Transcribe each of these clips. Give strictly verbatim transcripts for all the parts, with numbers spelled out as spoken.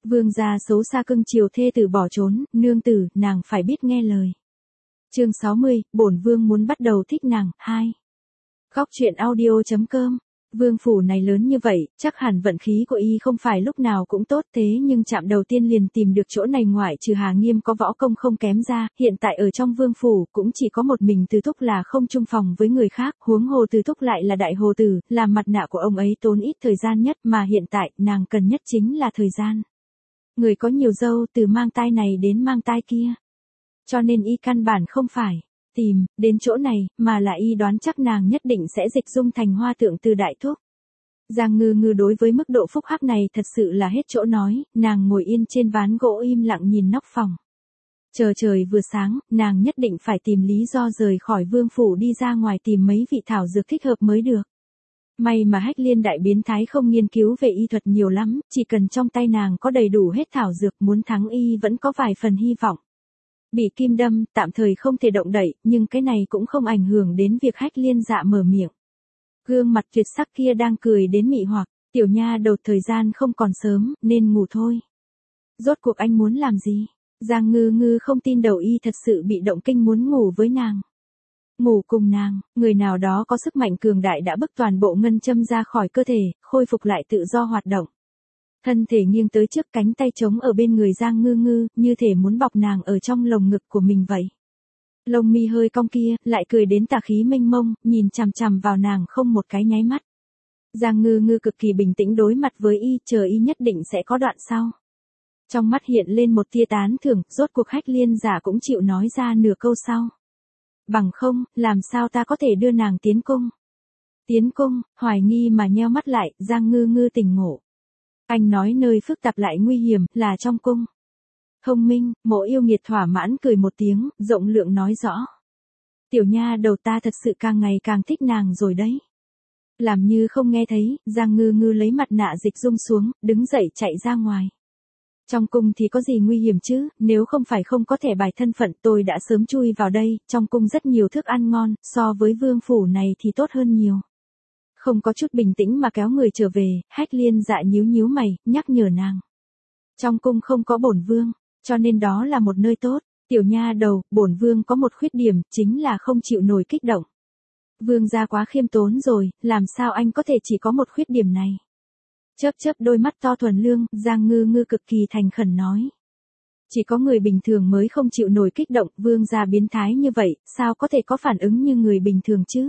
Vương gia xấu xa cưng chiều thê tử bỏ trốn, nương tử, nàng phải biết nghe lời. Chương sáu mươi, bổn vương muốn bắt đầu thích nàng, hai. Góc truyện audio chấm com. Vương phủ này lớn như vậy, chắc hẳn vận khí của y không phải lúc nào cũng tốt, thế nhưng chạm đầu tiên liền tìm được chỗ này ngoại trừ Hà Nghiêm có võ công không kém ra, hiện tại ở trong vương phủ cũng chỉ có một mình Từ Thúc là không chung phòng với người khác, huống hồ Từ Thúc lại là đại hồ tử, làm mặt nạ của ông ấy tốn ít thời gian nhất, mà hiện tại nàng cần nhất chính là thời gian. Người có nhiều dâu từ mang tai này đến mang tai kia. Cho nên y căn bản không phải tìm đến chỗ này, mà là y đoán chắc nàng nhất định sẽ dịch dung thành hoa tượng từ đại thúc. Giang Ngư Ngư đối với mức độ phúc hắc này thật sự là hết chỗ nói, nàng ngồi yên trên ván gỗ im lặng nhìn nóc phòng. Chờ trời vừa sáng, nàng nhất định phải tìm lý do rời khỏi vương phủ đi ra ngoài tìm mấy vị thảo dược thích hợp mới được. May mà Hách Liên đại biến thái không nghiên cứu về y thuật nhiều lắm, chỉ cần trong tay nàng có đầy đủ hết thảo dược muốn thắng y vẫn có vài phần hy vọng. Bị kim đâm, tạm thời không thể động đậy, nhưng cái này cũng không ảnh hưởng đến việc Hách Liên dạ mở miệng. Gương mặt tuyệt sắc kia đang cười đến mị hoặc, tiểu nha đầu thời gian không còn sớm, nên ngủ thôi. Rốt cuộc anh muốn làm gì? Giang Ngư Ngư không tin đầu y thật sự bị động kinh muốn ngủ với nàng. Ngủ cùng nàng, người nào đó có sức mạnh cường đại đã bức toàn bộ ngân châm ra khỏi cơ thể, khôi phục lại tự do hoạt động. Thân thể nghiêng tới trước, cánh tay trống ở bên người Giang Ngư Ngư, như thể muốn bọc nàng ở trong lồng ngực của mình vậy. Lông mi hơi cong kia, lại cười đến tà khí mênh mông, nhìn chằm chằm vào nàng không một cái nháy mắt. Giang Ngư Ngư cực kỳ bình tĩnh đối mặt với y, chờ y nhất định sẽ có đoạn sau. Trong mắt hiện lên một tia tán thưởng, rốt cuộc Hách Liên giả cũng chịu nói ra nửa câu sau. Bằng không, làm sao ta có thể đưa nàng tiến cung? Tiến cung, hoài nghi mà nheo mắt lại, Giang Ngư Ngư tỉnh ngộ. Anh nói nơi phức tạp lại nguy hiểm, là trong cung. Thông minh, Mộ Yêu Nghiệt thỏa mãn cười một tiếng, rộng lượng nói rõ. Tiểu nha đầu ta thật sự càng ngày càng thích nàng rồi đấy. Làm như không nghe thấy, Giang Ngư Ngư lấy mặt nạ dịch dung xuống, đứng dậy chạy ra ngoài. Trong cung thì có gì nguy hiểm chứ, nếu không phải không có thẻ bài thân phận tôi đã sớm chui vào đây, trong cung rất nhiều thức ăn ngon, so với vương phủ này thì tốt hơn nhiều. Không có chút bình tĩnh mà kéo người trở về, Hách Liên dạ nhíu nhíu mày, nhắc nhở nàng. Trong cung không có bổn vương, cho nên đó là một nơi tốt, tiểu nha đầu, bổn vương có một khuyết điểm, chính là không chịu nổi kích động. Vương gia quá khiêm tốn rồi, làm sao anh có thể chỉ có một khuyết điểm này? Chớp chớp đôi mắt to thuần lương, Giang Ngư Ngư cực kỳ thành khẩn nói. Chỉ có người bình thường mới không chịu nổi kích động, vương gia biến thái như vậy, sao có thể có phản ứng như người bình thường chứ?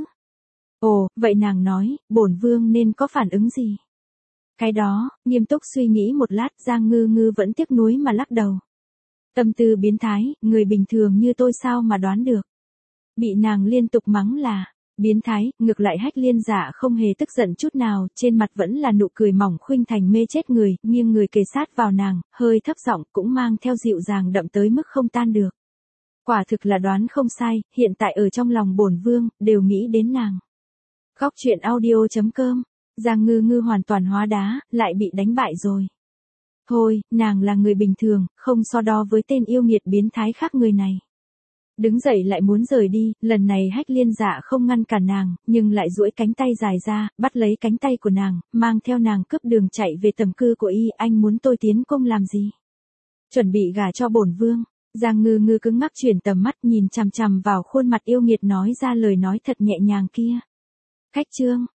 Ồ, vậy nàng nói, bổn vương nên có phản ứng gì? Cái đó, nghiêm túc suy nghĩ một lát, Giang Ngư Ngư vẫn tiếc nuối mà lắc đầu. Tâm tư biến thái, người bình thường như tôi sao mà đoán được? Bị nàng liên tục mắng là biến thái, ngược lại Hách Liên giả không hề tức giận chút nào, trên mặt vẫn là nụ cười mỏng khuynh thành mê chết người, nghiêng người kề sát vào nàng, hơi thấp giọng cũng mang theo dịu dàng đậm tới mức không tan được. Quả thực là đoán không sai, hiện tại ở trong lòng bổn vương, đều nghĩ đến nàng. Góc truyện audio chấm com, Giang Ngư Ngư hoàn toàn hóa đá, lại bị đánh bại rồi. Thôi, nàng là người bình thường, không so đo với tên yêu nghiệt biến thái khác người này. Đứng dậy lại muốn rời đi, lần này Hách Liên dạ không ngăn cản nàng, nhưng lại duỗi cánh tay dài ra, bắt lấy cánh tay của nàng, mang theo nàng cướp đường chạy về tầm cư của y. Anh muốn tôi tiến cung làm gì? Chuẩn bị gả cho bổn vương. Giang Ngư Ngư cứng ngắc chuyển tầm mắt nhìn chằm chằm vào khuôn mặt yêu nghiệt nói ra lời nói thật nhẹ nhàng kia. Khách trương,